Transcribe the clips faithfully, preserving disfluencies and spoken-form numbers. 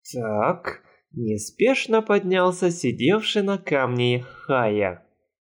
Так, неспешно поднялся сидевший на камне Хая.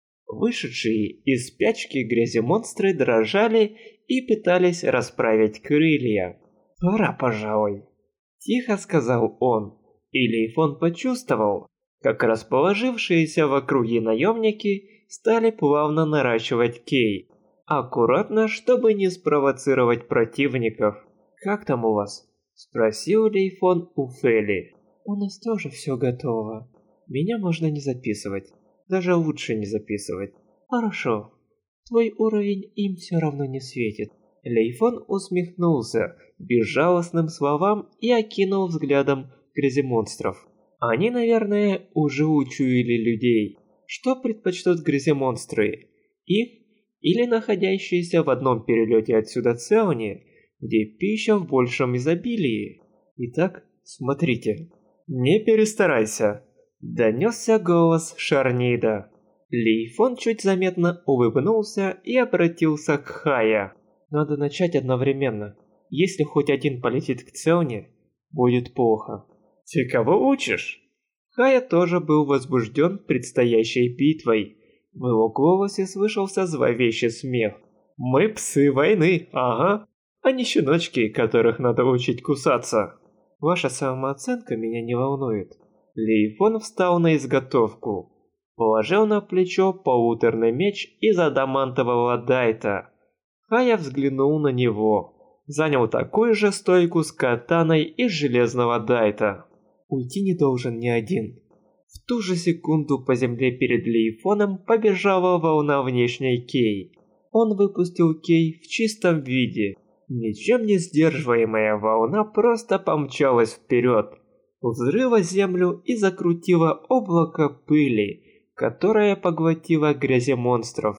Вышедшие из спячки гряземонстры дрожали и пытались расправить крылья. «Пора, пожалуй», – тихо сказал он, и Лейфон почувствовал, как расположившиеся в округе наемники стали плавно наращивать кей. Аккуратно, чтобы не спровоцировать противников. «Как там у вас?» – спросил Лейфон у Фели. «У нас тоже все готово. Меня можно не записывать. Даже лучше не записывать». «Хорошо. Твой уровень им все равно не светит». Лейфон усмехнулся безжалостным словам и окинул взглядом гряземонстров. Они, наверное, уже учуяли людей. Что предпочтут гряземонстры? Их или находящиеся в одном перелете отсюда Целни, где пища в большем изобилии? Итак, смотрите. «Не перестарайся», – донесся голос Шарнида. Лейфон чуть заметно улыбнулся и обратился к Хая. «Надо начать одновременно. Если хоть один полетит к Целне, будет плохо». «Ты кого учишь?» Хая тоже был возбужден предстоящей битвой. В его голосе слышался зловещий смех. «Мы псы войны, ага, а не щеночки, которых надо учить кусаться». «Ваша самооценка меня не волнует». Лейфон встал на изготовку. Положил на плечо полуторный меч из адамантового дайта. Хая взглянул на него. Занял такую же стойку с катаной из железного дайта. Уйти не должен ни один. В ту же секунду по земле перед Лейфоном побежала волна внешней кей. Он выпустил кей в чистом виде. Ничем не сдерживаемая волна просто помчалась вперед, взрыла землю и закрутила облако пыли, которое поглотило гряземонстров.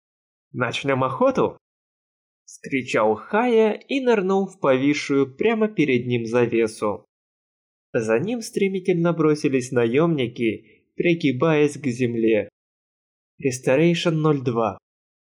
«Начнем охоту?» – скричал Хая и нырнул в повисшую прямо перед ним завесу. За ним стремительно бросились наемники, пригибаясь к земле. Restoration ноль два.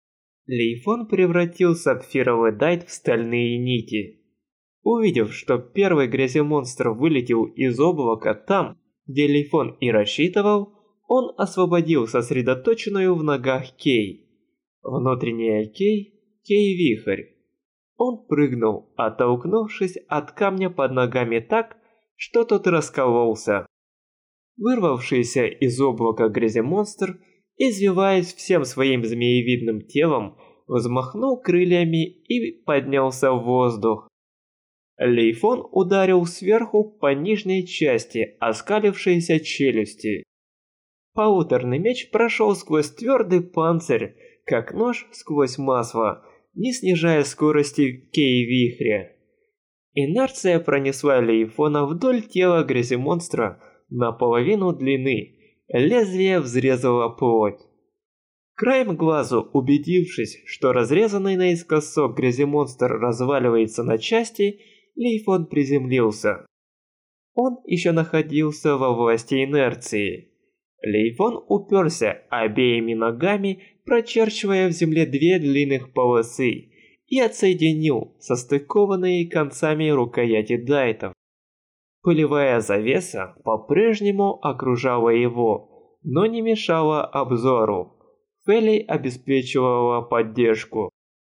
Лейфон превратил сапфировый дайт в стальные нити. Увидев, что первый гряземонстр вылетел из облака там, где Лейфон и рассчитывал, он освободил сосредоточенную в ногах кей. Внутренняя кей – кей-вихрь. Он прыгнул, оттолкнувшись от камня под ногами так, что тот раскололся. Вырвавшийся из облака гряземонстр, извиваясь всем своим змеевидным телом, взмахнул крыльями и поднялся в воздух. Лейфон ударил сверху по нижней части оскалившейся челюсти. Полуторный меч прошел сквозь твердый панцирь, как нож сквозь масло, не снижая скорости кей-вихря. Инерция пронесла Лейфона вдоль тела гряземонстра наполовину длины, лезвие взрезало плоть. Краем глазу убедившись, что разрезанный наискосок гряземонстр разваливается на части, Лейфон приземлился. Он еще находился во власти инерции. Лейфон уперся обеими ногами, прочерчивая в земле две длинных полосы, и отсоединил состыкованные концами рукояти дайтов. Пылевая завеса по-прежнему окружала его, но не мешала обзору. Фелли обеспечивала поддержку.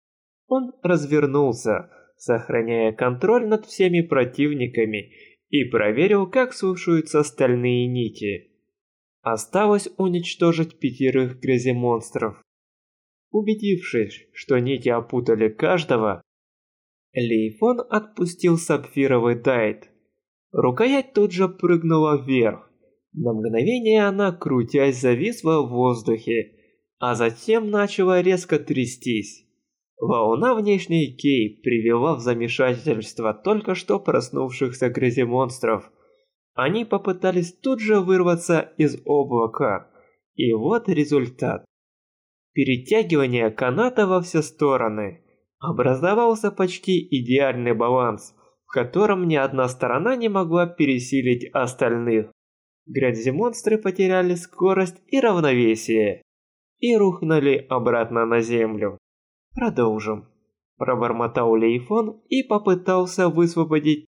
Он развернулся, сохраняя контроль над всеми противниками, и проверил, как слушаются стальные нити. Осталось уничтожить пятерых гряземонстров. Убедившись, что нити опутали каждого, Лейфон отпустил сапфировый дайт. Рукоять тут же прыгнула вверх. На мгновение она, крутясь, зависла в воздухе, а затем начала резко трястись. Волна внешней кей привела в замешательство только что проснувшихся гряземонстров. Они попытались тут же вырваться из облака, и вот результат. Перетягивание каната во все стороны. Образовался почти идеальный баланс, в котором ни одна сторона не могла пересилить остальных. Гряземонстры потеряли скорость и равновесие и рухнули обратно на землю. «Продолжим», – пробормотал Лейфон и попытался высвободить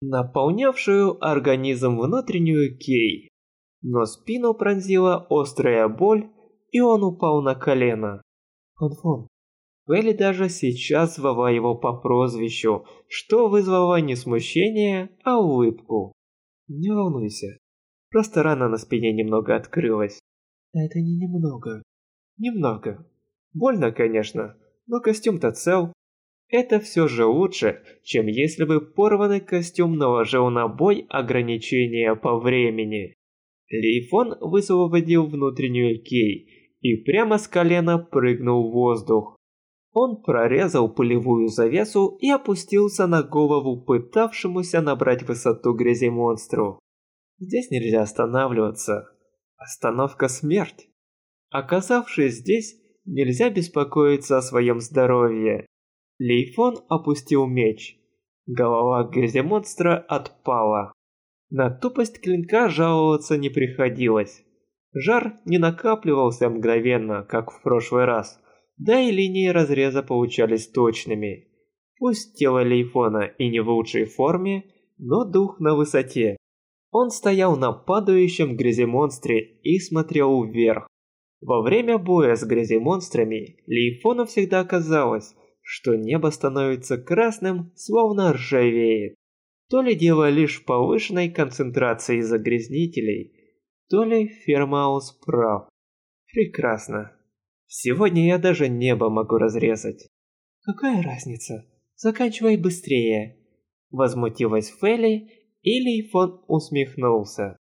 наполнявшую организм внутреннюю Кей. Но спину пронзила острая боль, и он упал на колено. Фон-фон. Фэлли даже сейчас звала его по прозвищу, что вызвало не смущение, а улыбку. Не волнуйся, просто рана на спине немного открылась. Это не немного. Немного. Больно, конечно, но костюм-то цел. Это все же лучше, чем если бы порванный костюм наложил на бой ограничения по времени. Лейфон высвободил внутреннюю Кей и прямо с колена прыгнул в воздух. Он прорезал пулевую завесу и опустился на голову пытавшемуся набрать высоту грязи-монстру. Здесь нельзя останавливаться. Остановка – смерть. Оказавшись здесь, нельзя беспокоиться о своем здоровье. Лейфон опустил меч. Голова грязи-монстра отпала. На тупость клинка жаловаться не приходилось. Жар не накапливался мгновенно, как в прошлый раз, да и линии разреза получались точными. Пусть тело Лейфона и не в лучшей форме, но дух на высоте. Он стоял на падающем грязи-монстре и смотрел вверх. Во время боя с грязи-монстрами Лейфону всегда казалось, что небо становится красным, словно ржавеет. То ли дело лишь в повышенной концентрации загрязнителей, то ли Фермаус прав. Прекрасно. Сегодня я даже небо могу разрезать. Какая разница? Заканчивай быстрее. Возмутилась Фэлли, и Лейфон усмехнулся.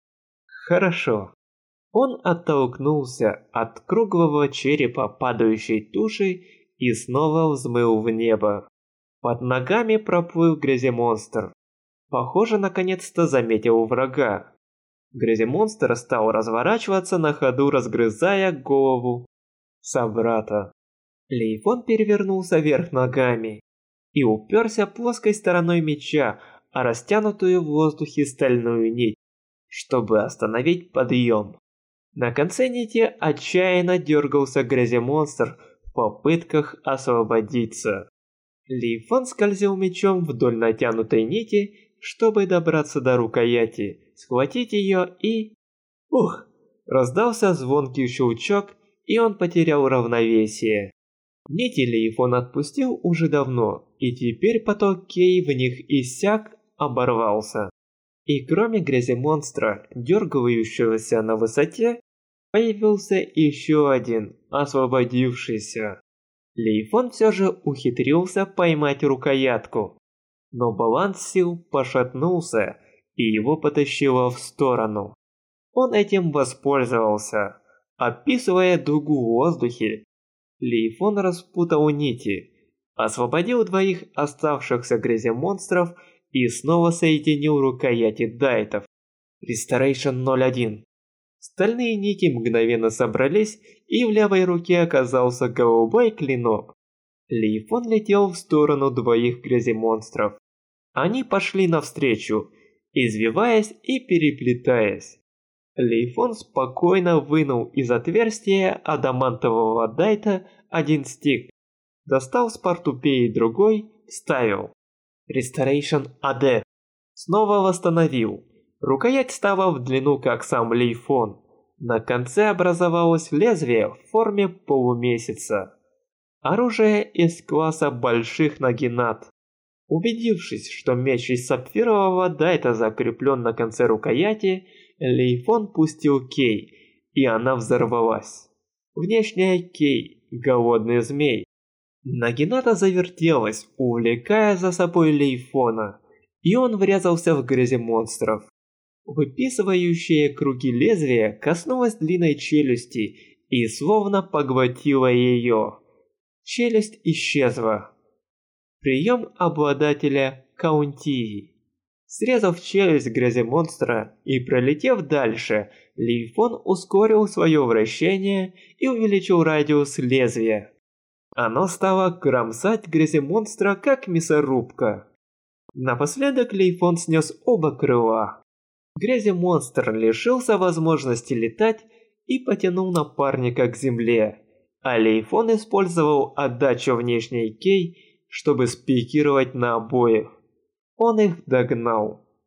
Хорошо. Он оттолкнулся от круглого черепа падающей туши и снова взмыл в небо. Под ногами проплыл гряземонстр. Похоже, наконец-то заметил врага. Гряземонстр стал разворачиваться на ходу, разгрызая голову собрата. Лейфон перевернулся вверх ногами и уперся плоской стороной меча о растянутую в воздухе стальную нить, чтобы остановить подъем. На конце нити отчаянно дергался гряземонстр в попытках освободиться. Лейфон скользил мечом вдоль натянутой нити, чтобы добраться до рукояти, схватить ее и... Ух! Раздался звонкий щелчок, и он потерял равновесие. Нити Лейфон отпустил уже давно, и теперь поток Кей в них иссяк, оборвался. И кроме грязи-монстра, дергающегося на высоте, появился еще один, освободившийся. Лейфон все же ухитрился поймать рукоятку, но баланс сил пошатнулся, и его потащило в сторону. Он этим воспользовался, описывая дугу в воздухе. Лейфон распутал нити, освободил двоих оставшихся грязи-монстров и снова соединил рукояти дайтов. Restoration ноль один. Стальные нити мгновенно собрались, и в левой руке оказался голубой клинок. Лейфон летел в сторону двоих грязи-монстров. Они пошли навстречу, извиваясь и переплетаясь. Лейфон спокойно вынул из отверстия адамантового дайта один стик, достал с портупеи другой, вставил. Restoration эй ди. Снова восстановил. Рукоять стала в длину, как сам Лейфон. На конце образовалось лезвие в форме полумесяца. Оружие из класса больших нагинат. Убедившись, что меч из сапфирового дайта закреплен на конце рукояти, Лейфон пустил Кей, и она взорвалась. Внешняя Кей, голодный змей. Нагината завертелась, увлекая за собой Лейфона, и он врезался в грязи монстров. Выписывающее круги лезвия коснулось длинной челюсти и словно поглотило ее. Челюсть исчезла. Прием обладателя Каунтии. Срезав челюсть грязи монстра и пролетев дальше, Лейфон ускорил свое вращение и увеличил радиус лезвия. Оно стало кромсать грязи монстра как мясорубка. Напоследок Лейфон снес оба крыла. Грязи-монстр лишился возможности летать и потянул напарника к земле, а Лейфон использовал отдачу внешней Кей, чтобы спикировать на обоих. Он их догнал.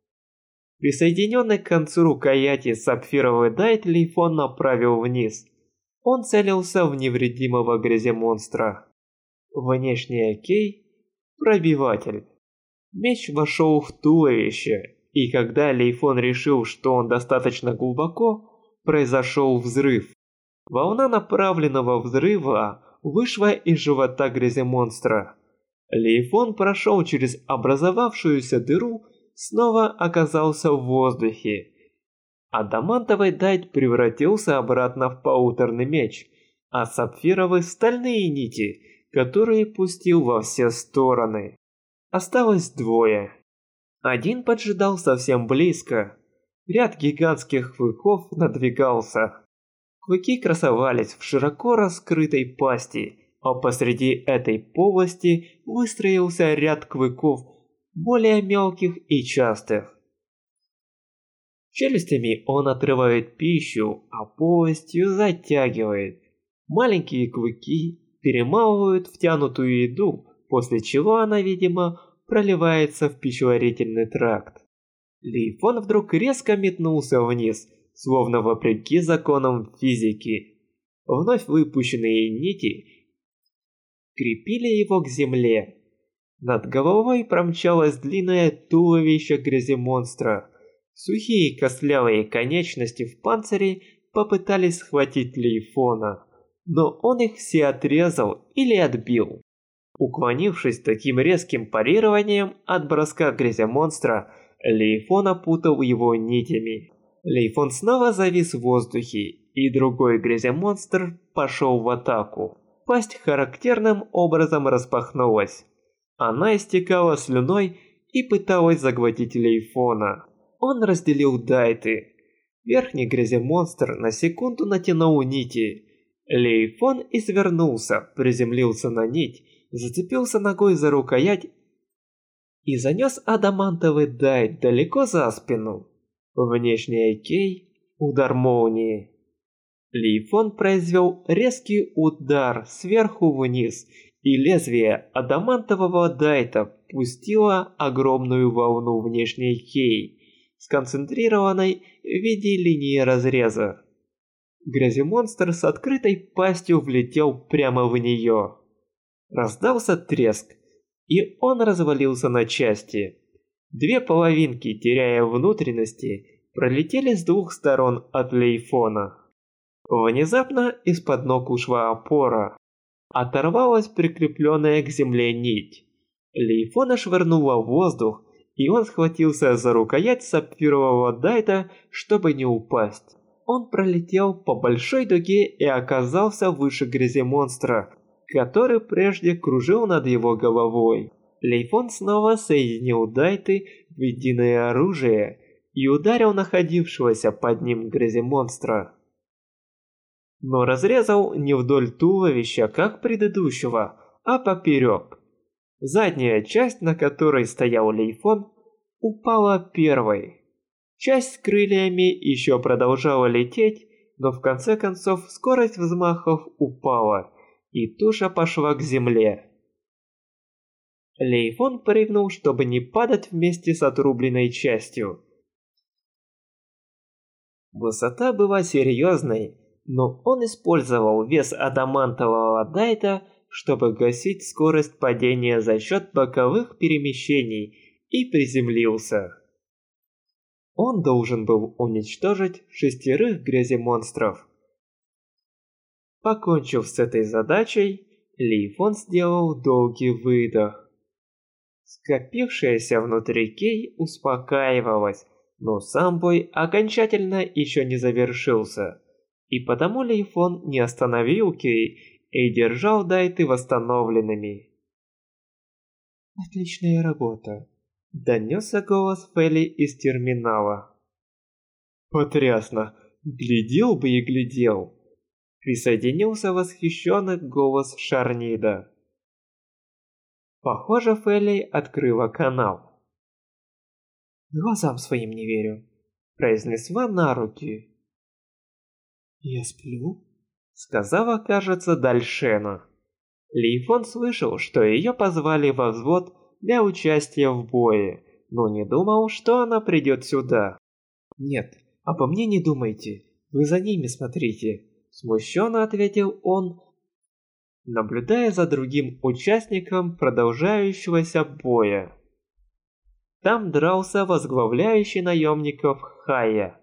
Присоединенный к концу рукояти сапфировый дайт Лейфон направил вниз. Он целился в невредимого гряземонстра. Внешний кей – пробиватель. Меч вошел в туловище, и когда Лейфон решил, что он достаточно глубоко, произошел взрыв. Волна направленного взрыва вышла из живота гряземонстра. Лейфон прошел через образовавшуюся дыру, снова оказался в воздухе. Адамантовый дайт превратился обратно в паутерный меч, а сапфировый в стальные нити, которые пустил во все стороны. Осталось двое. Один поджидал совсем близко. Ряд гигантских клыков надвигался. Клыки красовались в широко раскрытой пасти, а посреди этой полости выстроился ряд клыков, более мелких и частых. Челюстями он отрывает пищу, а полостью затягивает. Маленькие клыки перемалывают втянутую еду, после чего она, видимо, проливается в пищеварительный тракт. Лейфон вдруг резко метнулся вниз, словно вопреки законам физики. Вновь выпущенные нити крепили его к земле. Над головой промчалось длинное туловище гряземонстра. Сухие костлявые конечности в панцире попытались схватить Лейфона, но он их все отрезал или отбил. Уклонившись таким резким парированием от броска гряземонстра, Лейфон опутал его нитями. Лейфон снова завис в воздухе, и другой гряземонстр пошел в атаку. Пасть характерным образом распахнулась. Она истекала слюной и пыталась заглотить Лейфона. Он разделил дайты. Верхний гряземонстр на секунду натянул нити. Лейфон извернулся, приземлился на нить, зацепился ногой за рукоять и занес адамантовый дайт далеко за спину. Внешний кей – удар молнии. Лейфон произвел резкий удар сверху вниз, и лезвие адамантового дайта пустило огромную волну внешней кей, сконцентрированной в виде линии разреза. Гряземонстр с открытой пастью влетел прямо в нее. Раздался треск, и он развалился на части. Две половинки, теряя внутренности, пролетели с двух сторон от Лейфона. Внезапно из-под ног ушла опора. Оторвалась прикрепленная к земле нить. Лейфона швырнула в воздух, и он схватился за рукоять сапфирового дайта, чтобы не упасть. Он пролетел по большой дуге и оказался выше гряземонстра, который прежде кружил над его головой. Лейфон снова соединил дайты в единое оружие и ударил находившегося под ним гряземонстра. Но разрезал не вдоль туловища, как предыдущего, а поперек. Задняя часть, на которой стоял Лейфон, упала первой. Часть с крыльями еще продолжала лететь, но в конце концов скорость взмахов упала, и туша пошла к земле. Лейфон прыгнул, чтобы не падать вместе с отрубленной частью. Высота была серьезной, но он использовал вес адамантового дайта, чтобы гасить скорость падения за счет боковых перемещений, и приземлился. Он должен был уничтожить шестерых гряземонстров. Покончив с этой задачей, Лейфон сделал долгий выдох. Скопившаяся внутри кей успокаивалась, но сам бой окончательно еще не завершился, и потому Лейфон не остановил кей и держал дайты восстановленными. «Отличная работа», — донесся голос Фелли из терминала. «Потрясно! Глядел бы и глядел!» — присоединился восхищенный голос Шарнида. Похоже, Фелли открыла канал. «Глазам своим не верю», — произнесла Наруки. «Я сплю?» — сказала, кажется, Дальшена. Лейфон слышал, что ее позвали во взвод для участия в бое, но не думал, что она придет сюда. «Нет, обо мне не думайте, вы за ними смотрите», – смущенно ответил он, наблюдая за другим участником продолжающегося боя. Там дрался возглавляющий наемников Хая.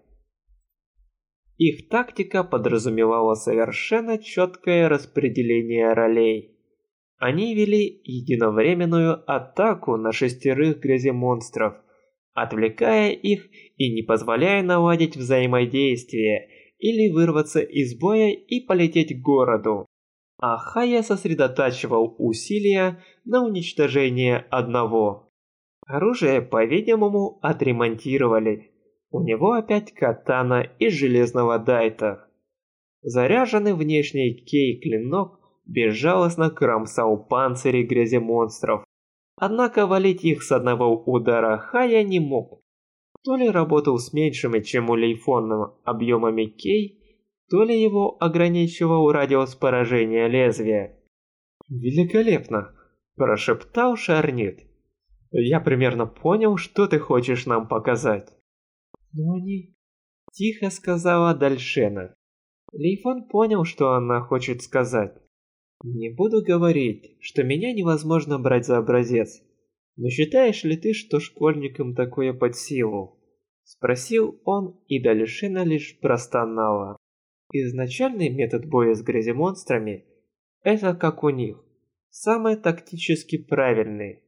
Их тактика подразумевала совершенно четкое распределение ролей. Они вели единовременную атаку на шестерых гряземонстров, отвлекая их и не позволяя наладить взаимодействие или вырваться из боя и полететь к городу. А Хая сосредотачивал усилия на уничтожение одного. Оружие, по-видимому, отремонтировали. У него опять катана из железного дайта. Заряженный внешний кей-клинок безжалостно кромсал панцири гряземонстров. Однако валить их с одного удара Хая не мог. То ли работал с меньшими, чем у Лейфона, объемами кей, то ли его ограничивал радиус поражения лезвия. «Великолепно!» – прошептал Шарнит. «Я примерно понял, что ты хочешь нам показать». «Но они...» – тихо сказала Дальшена. Лейфон понял, что она хочет сказать. «Не буду говорить, что меня невозможно брать за образец. Но считаешь ли ты, что школьникам такое под силу?» Спросил он, и Дальшена лишь простонала. Изначальный метод боя с гряземонстрами – это как у них, самый тактически правильный.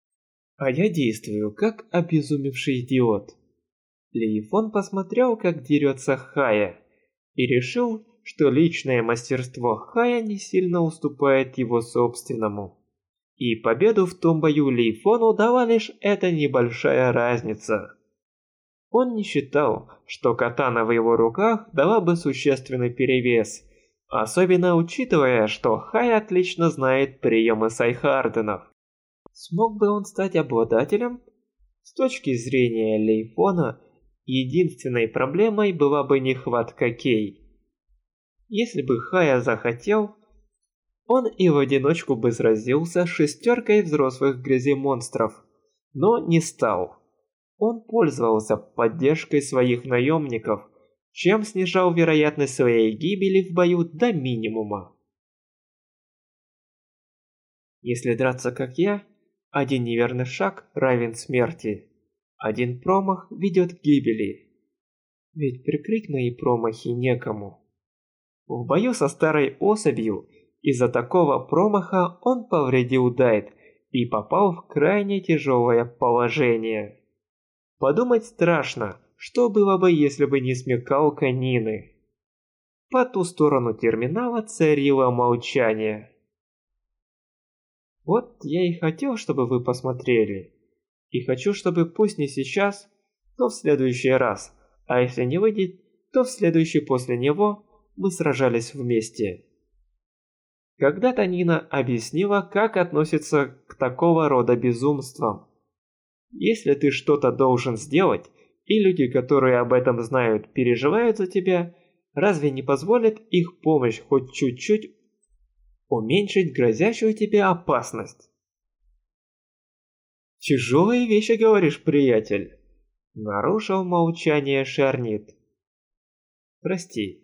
А я действую, как обезумевший идиот. Лейфон посмотрел, как дерется Хая, и решил, что личное мастерство Хая не сильно уступает его собственному. И победу в том бою Лейфону дала лишь эта небольшая разница. Он не считал, что катана в его руках дала бы существенный перевес, особенно учитывая, что Хай отлично знает приемы Сайхарденов. Смог бы он стать обладателем? С точки зрения Лейфона, единственной проблемой была бы нехватка кей. Если бы Хая захотел, он и в одиночку бы сразился с шестеркой взрослых гряземонстров, но не стал. Он пользовался поддержкой своих наемников, чем снижал вероятность своей гибели в бою до минимума. Если драться как я, один неверный шаг равен смерти, один промах ведет к гибели. Ведь прикрыть мои промахи некому. В бою со старой особью из-за такого промаха он повредил Дайт и попал в крайне тяжелое положение. Подумать страшно, что было бы, если бы не смекалка Нины. По ту сторону терминала царило молчание. Вот я и хотел, чтобы вы посмотрели. И хочу, чтобы пусть не сейчас, но в следующий раз. А если не выйдет, то в следующий после него мы сражались вместе. Когда-то Нина объяснила, как относится к такого рода безумствам. Если ты что-то должен сделать, и люди, которые об этом знают, переживают за тебя, разве не позволит их помощь хоть чуть-чуть уменьшить грозящую тебе опасность? «Тяжелые вещи говоришь, приятель», — нарушил молчание Шарнит. «Прости.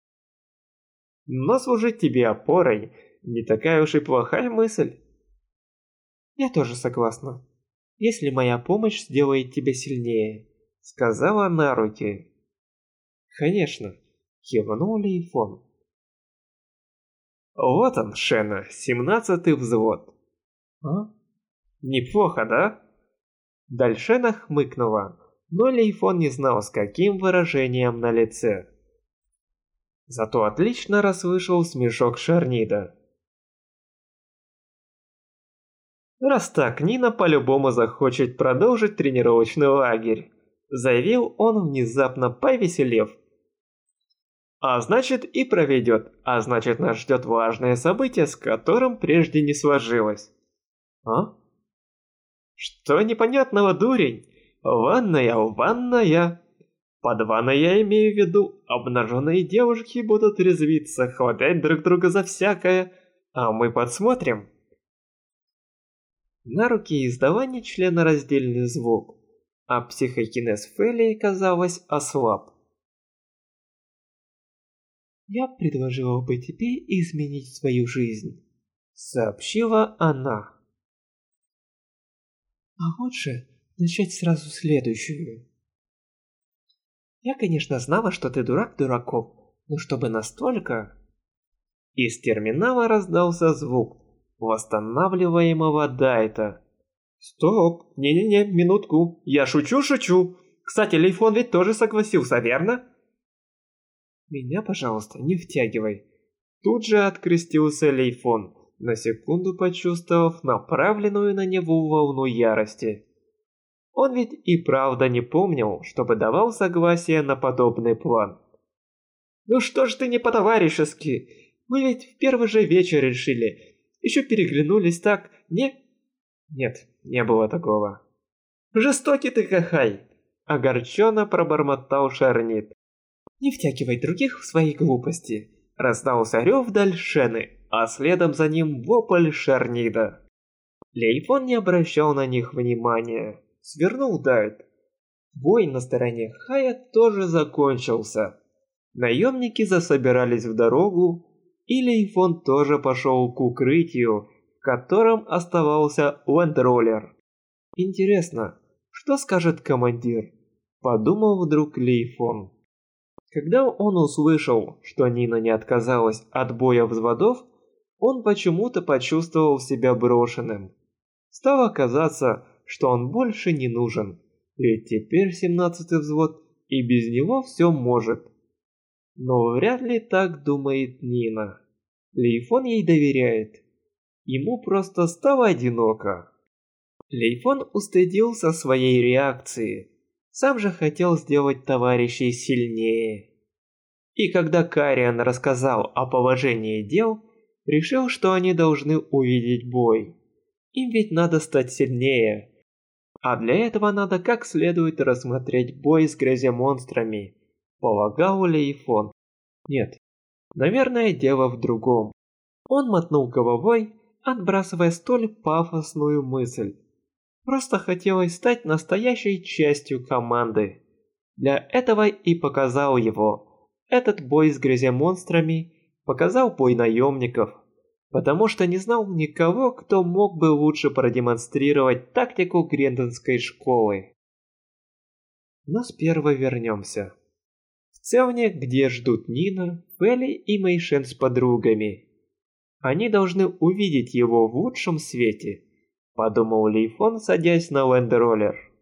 Но служить тебе опорой не такая уж и плохая мысль». «Я тоже согласна. Если моя помощь сделает тебя сильнее», — сказала Наруки. «Конечно», — кивнул Лейфон. «Вот он, Шена, семнадцатый взвод». «А? Неплохо, да?» Дальшена хмыкнула, но Лейфон не знал, с каким выражением на лице. Зато отлично расслышал смешок Шарнида. «Раз так, Нина по-любому захочет продолжить тренировочный лагерь», заявил он, внезапно повеселев. «А значит и проведет, а значит нас ждет важное событие, с которым прежде не сложилось». «А? Что непонятного, дурень? Ванная, ванная. Под ванной я имею в виду, обнаженные девушки будут резвиться, хватать друг друга за всякое, а мы подсмотрим». На руки издавания членораздельный звук, а психокинез Фелии, казалось, ослаб. «Я предложила бы тебе изменить свою жизнь», — сообщила она. «А лучше начать сразу следующую. Я, конечно, знала, что ты дурак дураков, но чтобы настолько...» Из терминала раздался звук восстанавливаемого дайта. «Стоп! Не-не-не, минутку! Я шучу-шучу! Кстати, Лейфон ведь тоже согласился, верно?» «Меня, пожалуйста, не втягивай!» Тут же открестился Лейфон, на секунду почувствовав направленную на него волну ярости. Он ведь и правда не помнил, чтобы давал согласие на подобный план. «Ну что ж ты не по-товарищески? Мы ведь в первый же вечер решили. Еще переглянулись так, не...» «Нет, не было такого». «Жестокий ты, Хахай!» — огорченно пробормотал Шарнит. «Не втягивай других в свои глупости!» — раздался рев Дальшены, а следом за ним вопль Шарнида. Лейфон не обращал на них внимания. Свернул Дайт. Бой на стороне Хая тоже закончился. Наемники засобирались в дорогу, и Лейфон тоже пошел к укрытию, в котором оставался Лэндроллер. «Интересно, что скажет командир?» – подумал вдруг Лейфон. Когда он услышал, что Нина не отказалась от боя взводов, он почему-то почувствовал себя брошенным. Стало казаться, что он больше не нужен, ведь теперь семнадцатый взвод и без него все может. Но вряд ли так думает Нина. Лейфон ей доверяет. Ему просто стало одиноко. Лейфон устыдился своей реакции. Сам же хотел сделать товарищей сильнее. И когда Кариан рассказал о положении дел, решил, что они должны увидеть бой. Им ведь надо стать сильнее. А для этого надо как следует рассмотреть бой с гряземонстрами, полагал Лейфон. Нет, наверное, дело в другом. Он мотнул головой, отбрасывая столь пафосную мысль. Просто хотелось стать настоящей частью команды. Для этого и показал его. Этот бой с гряземонстрами показал бой наемников. Потому что не знал никого, кто мог бы лучше продемонстрировать тактику Гренденской школы. Но сперва вернемся. В Целне, где ждут Нина, Фелли и Мэйшен с подругами. Они должны увидеть его в лучшем свете, подумал Лейфон, садясь на Лэндроллер.